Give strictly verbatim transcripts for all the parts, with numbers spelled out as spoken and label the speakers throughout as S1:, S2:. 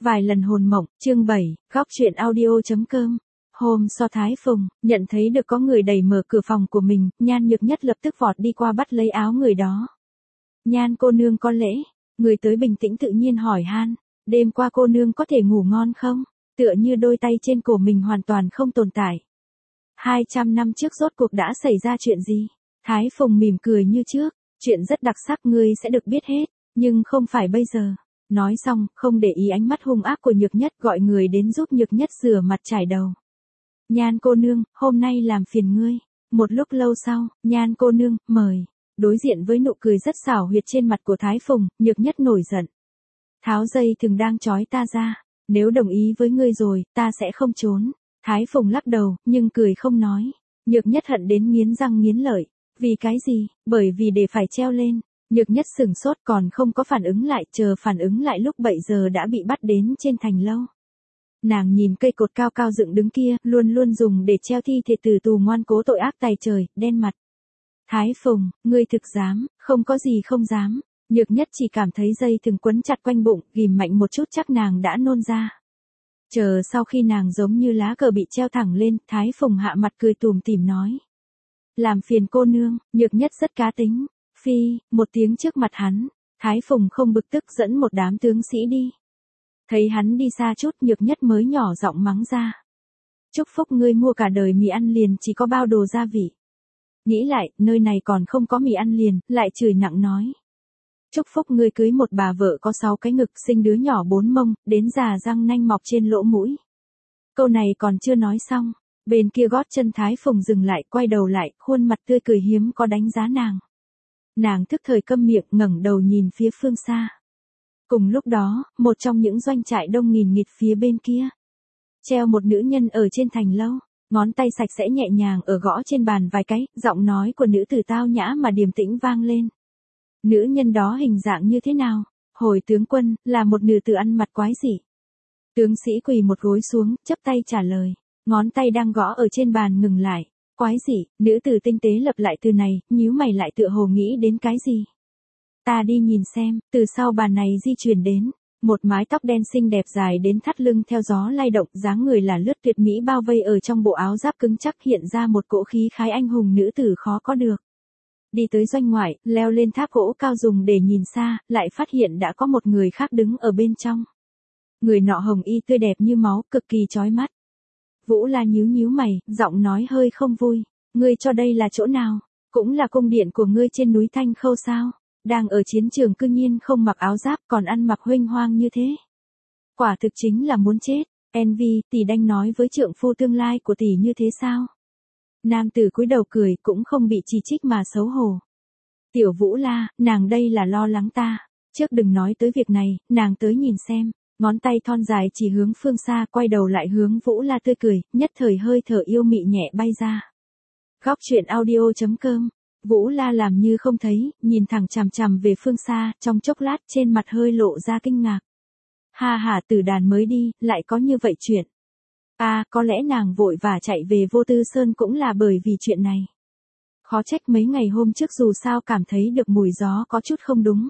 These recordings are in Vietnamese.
S1: Vài lần hồn mộng, chương bảy, góc chuyện audio.com. Hôm so Thái Phùng, nhận thấy được có người đẩy mở cửa phòng của mình, Nhan Nhược Nhất lập tức vọt đi qua bắt lấy áo người đó. Nhan cô nương có lễ, người tới bình tĩnh tự nhiên hỏi han, đêm qua cô nương có thể ngủ ngon không? Tựa như đôi tay trên cổ mình hoàn toàn không tồn tại. hai trăm năm trước rốt cuộc đã xảy ra chuyện gì? Thái Phùng mỉm cười như trước, chuyện rất đặc sắc ngươi sẽ được biết hết, nhưng không phải bây giờ. Nói xong, không để ý ánh mắt hung ác của Nhược Nhất, gọi người đến giúp Nhược Nhất rửa mặt chải đầu. Nhan cô nương, hôm nay làm phiền ngươi. Một lúc lâu sau, Nhan cô nương, mời. Đối diện với nụ cười rất xảo huyệt trên mặt của Thái Phùng, Nhược Nhất nổi giận. Tháo dây thừng đang trói ta ra, nếu đồng ý với ngươi rồi, ta sẽ không trốn. Thái Phùng lắc đầu, nhưng cười không nói. Nhược Nhất hận đến nghiến răng nghiến lợi. Vì cái gì? Bởi vì để phải treo lên. Nhược Nhất sửng sốt còn không có phản ứng lại, chờ phản ứng lại lúc bảy giờ đã bị bắt đến trên thành lâu. Nàng nhìn cây cột cao cao dựng đứng kia, luôn luôn dùng để treo thi thể tử tù ngoan cố tội ác tày trời, đen mặt. Thái Phùng, ngươi thực dám, không có gì không dám. Nhược Nhất chỉ cảm thấy dây thừng quấn chặt quanh bụng, ghim mạnh một chút chắc nàng đã nôn ra. Chờ sau khi nàng giống như lá cờ bị treo thẳng lên, Thái Phùng hạ mặt cười tủm tỉm nói. Làm phiền cô nương, Nhược Nhất rất cá tính. Phi, một tiếng trước mặt hắn, Thái Phùng không bực tức dẫn một đám tướng sĩ đi. Thấy hắn đi xa chút, Nhược Nhất mới nhỏ giọng mắng ra. Chúc phúc ngươi mua cả đời mì ăn liền chỉ có bao đồ gia vị. Nghĩ lại, nơi này còn không có mì ăn liền, lại chửi nặng nói. Chúc phúc ngươi cưới một bà vợ có sáu cái ngực, sinh đứa nhỏ bốn mông, đến già răng nanh mọc trên lỗ mũi. Câu này còn chưa nói xong, bên kia gót chân Thái Phùng dừng lại, quay đầu lại, khuôn mặt tươi cười hiếm có đánh giá nàng. Nàng thức thời câm miệng, ngẩng đầu nhìn phía phương xa. Cùng lúc đó, một trong những doanh trại đông nghìn nghịt phía bên kia, treo một nữ nhân ở trên thành lâu, ngón tay sạch sẽ nhẹ nhàng ở gõ trên bàn vài cái, giọng nói của nữ tử tao nhã mà điềm tĩnh vang lên. Nữ nhân đó hình dạng như thế nào? Hồi tướng quân, là một nữ tử ăn mặc quái dị. Tướng sĩ quỳ một gối xuống, chắp tay trả lời, ngón tay đang gõ ở trên bàn ngừng lại. Quái gì? Nữ tử tinh tế lập lại từ này, nhíu mày lại tựa hồ nghĩ đến cái gì. Ta đi nhìn xem, từ sau bàn này di chuyển đến, một mái tóc đen xinh đẹp dài đến thắt lưng theo gió lay động, dáng người là lướt tuyệt mỹ bao vây ở trong bộ áo giáp cứng chắc hiện ra một cỗ khí khái anh hùng nữ tử khó có được. Đi tới doanh ngoại, leo lên tháp gỗ cao dùng để nhìn xa, lại phát hiện đã có một người khác đứng ở bên trong. Người nọ hồng y tươi đẹp như máu, cực kỳ chói mắt. Vũ La nhíu nhíu mày, giọng nói hơi không vui. Ngươi cho đây là chỗ nào? Cũng là cung điện của ngươi trên núi Thanh Khâu sao? Đang ở chiến trường cư nhiên không mặc áo giáp còn ăn mặc huênh hoang như thế. Quả thực chính là muốn chết. Envy, tỷ đanh nói với trượng phu tương lai của tỷ như thế sao? Nam tử cúi đầu cười cũng không bị chỉ trích mà xấu hổ. Tiểu Vũ La, nàng đây là lo lắng ta. Trước đừng nói tới việc này, nàng tới nhìn xem. Ngón tay thon dài chỉ hướng phương xa, quay đầu lại hướng Vũ La tươi cười, nhất thời hơi thở yêu mị nhẹ bay ra. Góc chuyện audio.com. Vũ La làm như không thấy, nhìn thẳng chằm chằm về phương xa, trong chốc lát trên mặt hơi lộ ra kinh ngạc. Ha ha, Tử Đàn mới đi, lại có như vậy chuyện. À, có lẽ nàng vội vã chạy về Vô Tư Sơn cũng là bởi vì chuyện này. Khó trách mấy ngày hôm trước dù sao cảm thấy được mùi gió có chút không đúng.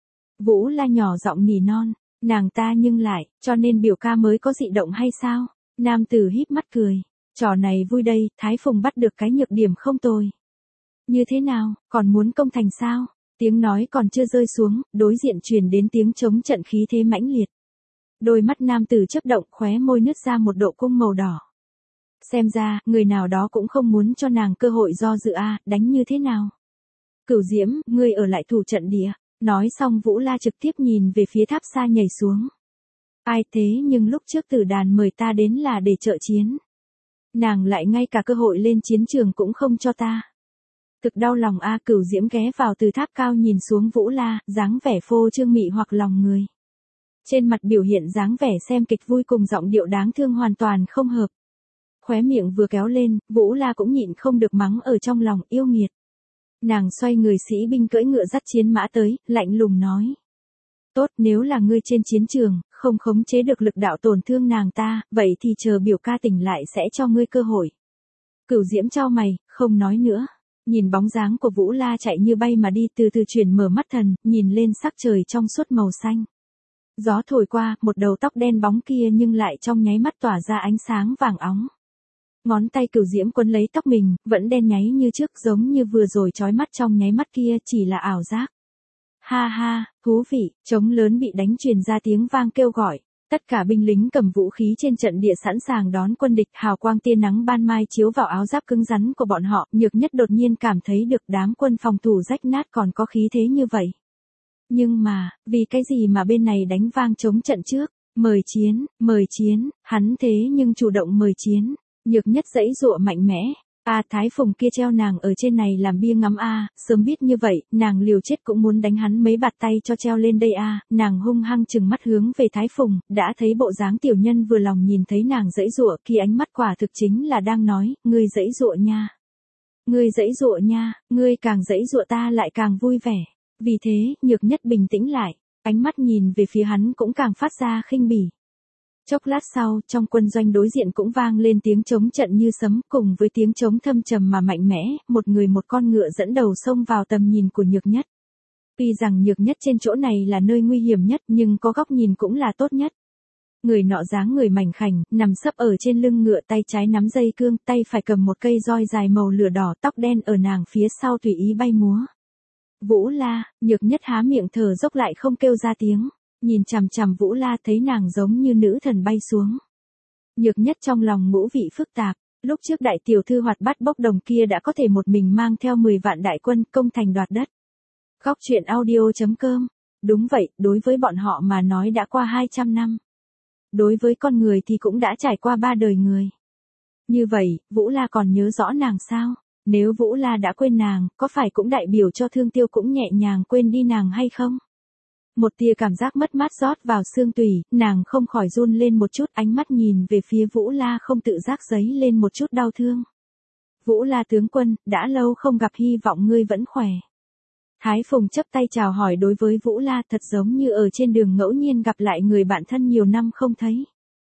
S1: Vũ La nhỏ giọng nỉ non. Nàng ta nhưng lại, cho nên biểu ca mới có dị động hay sao? Nam tử híp mắt cười. Trò này vui đây, Thái Phùng bắt được cái nhược điểm không tồi. Như thế nào, còn muốn công thành sao? Tiếng nói còn chưa rơi xuống, đối diện truyền đến tiếng chống trận khí thế mãnh liệt. Đôi mắt nam tử chớp động, khóe môi nứt ra một độ cung màu đỏ. Xem ra, người nào đó cũng không muốn cho nàng cơ hội do dự a, đánh như thế nào? Cửu Diễm, ngươi ở lại thủ trận địa. Nói xong Vũ La trực tiếp nhìn về phía tháp xa nhảy xuống. Ai thế nhưng lúc trước Tử Đàn mời ta đến là để trợ chiến. Nàng lại ngay cả cơ hội lên chiến trường cũng không cho ta. Thực đau lòng a. Cửu Diễm ghé vào từ tháp cao nhìn xuống Vũ La, dáng vẻ phô trương mị hoặc lòng người. Trên mặt biểu hiện dáng vẻ xem kịch vui cùng giọng điệu đáng thương hoàn toàn không hợp. Khóe miệng vừa kéo lên, Vũ La cũng nhịn không được mắng ở trong lòng, yêu nghiệt. Nàng xoay người sĩ binh cưỡi ngựa dắt chiến mã tới, lạnh lùng nói. Tốt, nếu là ngươi trên chiến trường, không khống chế được lực đạo tổn thương nàng ta, vậy thì chờ biểu ca tỉnh lại sẽ cho ngươi cơ hội. Cửu Diễm chau mày, không nói nữa. Nhìn bóng dáng của Vũ La chạy như bay mà đi, từ từ chuyển mở mắt thần, nhìn lên sắc trời trong suốt màu xanh. Gió thổi qua, một đầu tóc đen bóng kia nhưng lại trong nháy mắt tỏa ra ánh sáng vàng óng. Ngón tay cửu diễm quấn lấy tóc mình, vẫn đen nháy như trước, giống như vừa rồi chói mắt trong nháy mắt kia chỉ là ảo giác. Ha ha, thú vị, trống lớn bị đánh truyền ra tiếng vang kêu gọi. Tất cả binh lính cầm vũ khí trên trận địa sẵn sàng đón quân địch, hào quang tia nắng ban mai chiếu vào áo giáp cứng rắn của bọn họ, Nhược Nhất đột nhiên cảm thấy được đám quân phòng thủ rách nát còn có khí thế như vậy. Nhưng mà, vì cái gì mà bên này đánh vang chống trận trước, mời chiến, mời chiến, hắn thế nhưng chủ động mời chiến, Nhược Nhất giãy giụa mạnh mẽ. A Thái Phùng kia treo nàng ở trên này làm bia ngắm a, sớm biết như vậy, nàng liều chết cũng muốn đánh hắn mấy bạt tay cho treo lên đây a, nàng hung hăng trừng mắt hướng về Thái Phùng, đã thấy bộ dáng tiểu nhân vừa lòng nhìn thấy nàng giãy giụa, khi ánh mắt quả thực chính là đang nói, ngươi giãy giụa nha. Ngươi giãy giụa nha, ngươi càng giãy giụa ta lại càng vui vẻ. Vì thế, Nhược Nhất bình tĩnh lại, ánh mắt nhìn về phía hắn cũng càng phát ra khinh bỉ. Chốc lát sau, trong quân doanh đối diện cũng vang lên tiếng trống trận như sấm, cùng với tiếng trống thâm trầm mà mạnh mẽ, một người một con ngựa dẫn đầu xông vào tầm nhìn của Nhược Nhất. Tuy rằng Nhược Nhất trên chỗ này là nơi nguy hiểm nhất, nhưng có góc nhìn cũng là tốt nhất. Người nọ dáng người mảnh khảnh, nằm sấp ở trên lưng ngựa, tay trái nắm dây cương, tay phải cầm một cây roi dài màu lửa đỏ, tóc đen ở nàng phía sau tùy ý bay múa. Vũ La, Nhược Nhất há miệng thở dốc lại không kêu ra tiếng. Nhìn chằm chằm Vũ La thấy nàng giống như nữ thần bay xuống. Nhược Nhất trong lòng ngũ vị phức tạp, lúc trước đại tiểu thư hoạt bát bốc đồng kia đã có thể một mình mang theo mười vạn đại quân công thành đoạt đất. Góc truyện audio chấm com. Đúng vậy, đối với bọn họ mà nói đã qua hai trăm năm. Đối với con người thì cũng đã trải qua ba đời người. Như vậy, Vũ La còn nhớ rõ nàng sao? Nếu Vũ La đã quên nàng, có phải cũng đại biểu cho Thương Tiêu cũng nhẹ nhàng quên đi nàng hay không? Một tia cảm giác mất mát rót vào xương tủy, nàng không khỏi run lên một chút, ánh mắt nhìn về phía Vũ La không tự giác dấy lên một chút đau thương. Vũ La tướng quân, đã lâu không gặp, hy vọng ngươi vẫn khỏe. Thái Phùng chấp tay chào hỏi đối với Vũ La, thật giống như ở trên đường ngẫu nhiên gặp lại người bạn thân nhiều năm không thấy.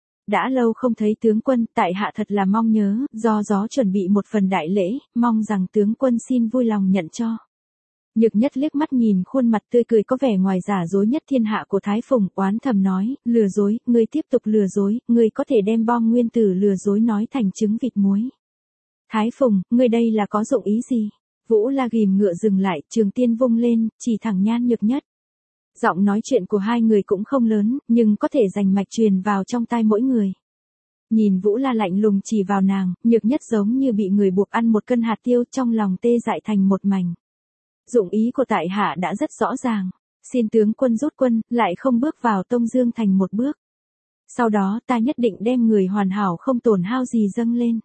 S1: Đã lâu không thấy tướng quân, tại hạ thật là mong nhớ, do gió chuẩn bị một phần đại lễ, mong rằng tướng quân xin vui lòng nhận cho. Nhược Nhất liếc mắt nhìn khuôn mặt tươi cười có vẻ ngoài giả dối nhất thiên hạ của Thái Phùng, oán thầm nói, lừa dối, ngươi tiếp tục lừa dối, ngươi có thể đem bom nguyên tử lừa dối nói thành trứng vịt muối. Thái Phùng, ngươi đây là có dụng ý gì? Vũ La ghìm ngựa dừng lại, trường tiên vung lên, chỉ thẳng Nhan Nhược Nhất. Giọng nói chuyện của hai người cũng không lớn, nhưng có thể rành mạch truyền vào trong tai mỗi người. Nhìn Vũ La lạnh lùng chỉ vào nàng, Nhược Nhất giống như bị người buộc ăn một cân hạt tiêu, trong lòng tê dại thành một mảnh. Dụng ý của tại hạ đã rất rõ ràng, xin tướng quân rút quân, lại không bước vào Tông Dương Thành một bước. Sau đó ta nhất định đem người hoàn hảo không tổn hao gì dâng lên.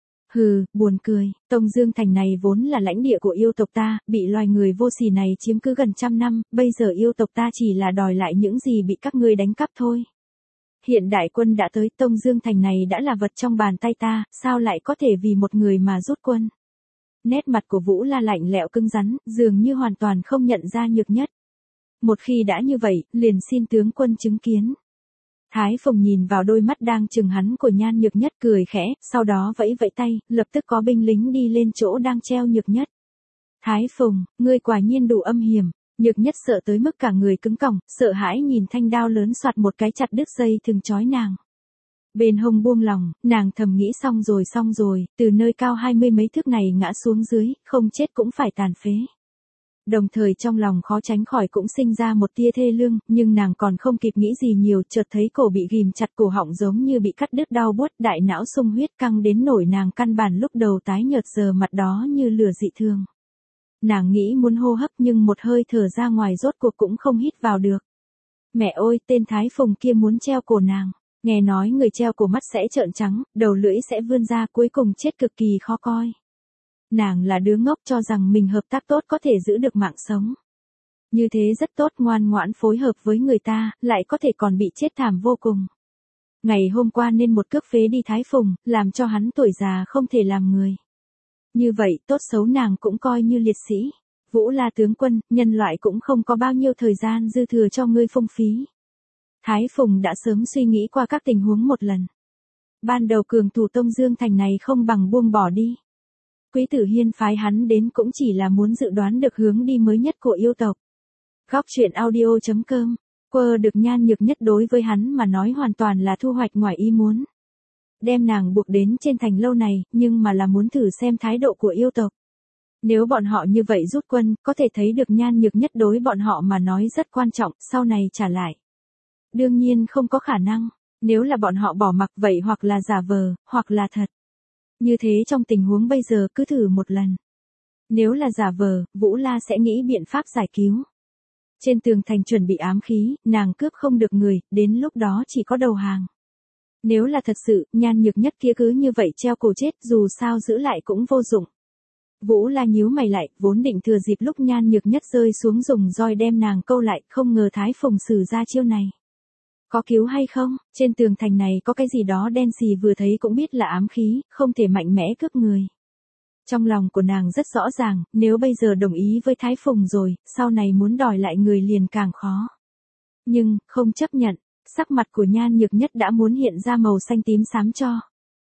S1: Hừ, buồn cười, Tông Dương Thành này vốn là lãnh địa của yêu tộc ta, bị loài người vô sỉ này chiếm cứ gần trăm năm, bây giờ yêu tộc ta chỉ là đòi lại những gì bị các ngươi đánh cắp thôi. Hiện đại quân đã tới, Tông Dương Thành này đã là vật trong bàn tay ta, sao lại có thể vì một người mà rút quân? Nét mặt của Vũ La lạnh lẽo cứng rắn, dường như hoàn toàn không nhận ra Nhược Nhất. Một khi đã như vậy, liền xin tướng quân chứng kiến. Thái Phùng nhìn vào đôi mắt đang trừng hắn của Nhan Nhược Nhất cười khẽ, sau đó vẫy vẫy tay, lập tức có binh lính đi lên chỗ đang treo Nhược Nhất. Thái Phùng, ngươi quả nhiên đủ âm hiểm. Nhược Nhất sợ tới mức cả người cứng còng, sợ hãi nhìn thanh đao lớn soạt một cái chặt đứt dây thừng trói nàng. Bên hông buông lòng, nàng thầm nghĩ xong rồi xong rồi, từ nơi cao hai mươi mấy thước này ngã xuống dưới, không chết cũng phải tàn phế. Đồng thời trong lòng khó tránh khỏi cũng sinh ra một tia thê lương, nhưng nàng còn không kịp nghĩ gì nhiều, chợt thấy cổ bị ghìm chặt, cổ họng giống như bị cắt đứt đau buốt, đại não sung huyết căng đến nổi nàng căn bản lúc đầu tái nhợt giờ mặt đó như lửa dị thường. Nàng nghĩ muốn hô hấp nhưng một hơi thở ra ngoài rốt cuộc cũng không hít vào được. Mẹ ơi, tên Thái Phùng kia muốn treo cổ nàng. Nghe nói người treo cổ mắt sẽ trợn trắng, đầu lưỡi sẽ vươn ra, cuối cùng chết cực kỳ khó coi. Nàng là đứa ngốc cho rằng mình hợp tác tốt có thể giữ được mạng sống. Như thế rất tốt, ngoan ngoãn phối hợp với người ta, lại có thể còn bị chết thảm vô cùng. Ngày hôm qua nên một cước phế đi Thái Phùng, làm cho hắn tuổi già không thể làm người. Như vậy, tốt xấu nàng cũng coi như liệt sĩ. Vũ La tướng quân, nhân loại cũng không có bao nhiêu thời gian dư thừa cho ngươi phung phí. Thái Phùng đã sớm suy nghĩ qua các tình huống một lần. Ban đầu cường thủ Tông Dương Thành này không bằng buông bỏ đi. Quý Tử Hiên phái hắn đến cũng chỉ là muốn dự đoán được hướng đi mới nhất của yêu tộc. Góc truyện audio chấm com Quơ được Nhan Nhược Nhất đối với hắn mà nói hoàn toàn là thu hoạch ngoài ý muốn. Đem nàng buộc đến trên thành lâu này, nhưng mà là muốn thử xem thái độ của yêu tộc. Nếu bọn họ như vậy rút quân, có thể thấy được Nhan Nhược Nhất đối bọn họ mà nói rất quan trọng, sau này trả lại. Đương nhiên không có khả năng, nếu là bọn họ bỏ mặc vậy hoặc là giả vờ, hoặc là thật. Như thế trong tình huống bây giờ cứ thử một lần. Nếu là giả vờ, Vũ La sẽ nghĩ biện pháp giải cứu. Trên tường thành chuẩn bị ám khí, nàng cướp không được người, đến lúc đó chỉ có đầu hàng. Nếu là thật sự, Nhan Nhược Nhất kia cứ như vậy treo cổ chết, dù sao giữ lại cũng vô dụng. Vũ La nhíu mày lại, vốn định thừa dịp lúc Nhan Nhược Nhất rơi xuống dùng roi đem nàng câu lại, không ngờ Thái Phùng sử ra chiêu này. Có cứu hay không? Trên tường thành này có cái gì đó đen xì vừa thấy cũng biết là ám khí, không thể mạnh mẽ cướp người. Trong lòng của nàng rất rõ ràng, nếu bây giờ đồng ý với Thái Phùng rồi, sau này muốn đòi lại người liền càng khó. Nhưng, không chấp nhận, sắc mặt của Nhan Nhược Nhất đã muốn hiện ra màu xanh tím xám cho.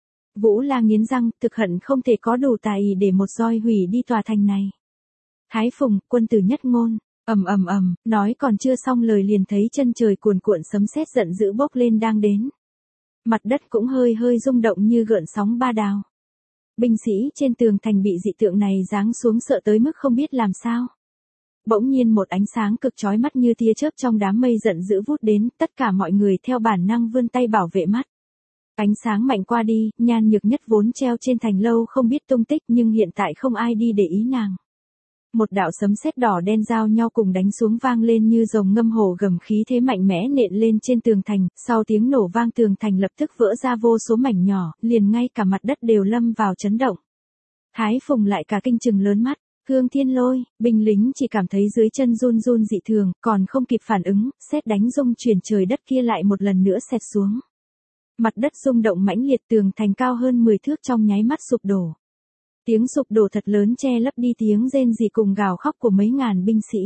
S1: Vũ La nghiến răng, thực hận không thể có đủ tài để một roi hủy đi tòa thành này. Thái Phùng, quân tử nhất ngôn, ầm ầm ầm, nói còn chưa xong lời liền thấy chân trời cuồn cuộn sấm sét giận dữ bốc lên đang đến. Mặt đất cũng hơi hơi rung động như gợn sóng ba đào. Binh sĩ trên tường thành bị dị tượng này giáng xuống sợ tới mức không biết làm sao. Bỗng nhiên một ánh sáng cực chói mắt như tia chớp trong đám mây giận dữ vút đến, tất cả mọi người theo bản năng vươn tay bảo vệ mắt. Ánh sáng mạnh qua đi, Nhan Nhược Nhất vốn treo trên thành lâu không biết tung tích nhưng hiện tại không ai đi để ý nàng. Một đạo sấm sét đỏ đen giao nhau cùng đánh xuống vang lên như rồng ngâm hổ gầm khí thế mạnh mẽ nện lên trên tường thành, sau tiếng nổ vang tường thành lập tức vỡ ra vô số mảnh nhỏ, liền ngay cả mặt đất đều lâm vào chấn động. Thái Phùng lại cả kinh trừng lớn mắt, Cương Thiên Lôi, binh lính chỉ cảm thấy dưới chân run run dị thường, còn không kịp phản ứng, sét đánh rung chuyển trời đất kia lại một lần nữa xẹt xuống. Mặt đất rung động mãnh liệt, tường thành cao hơn mười thước trong nháy mắt sụp đổ. Tiếng sụp đổ thật lớn che lấp đi tiếng rên rỉ cùng gào khóc của mấy ngàn binh sĩ.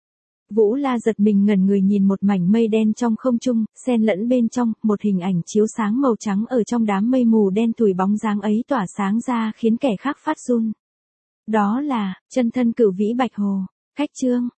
S1: Vũ La giật mình ngẩn người nhìn một mảnh mây đen trong không trung, xen lẫn bên trong, một hình ảnh chiếu sáng màu trắng ở trong đám mây mù đen tủi bóng dáng ấy tỏa sáng ra khiến kẻ khác phát run. Đó là, chân thân cửu vĩ bạch hồ, khách trương.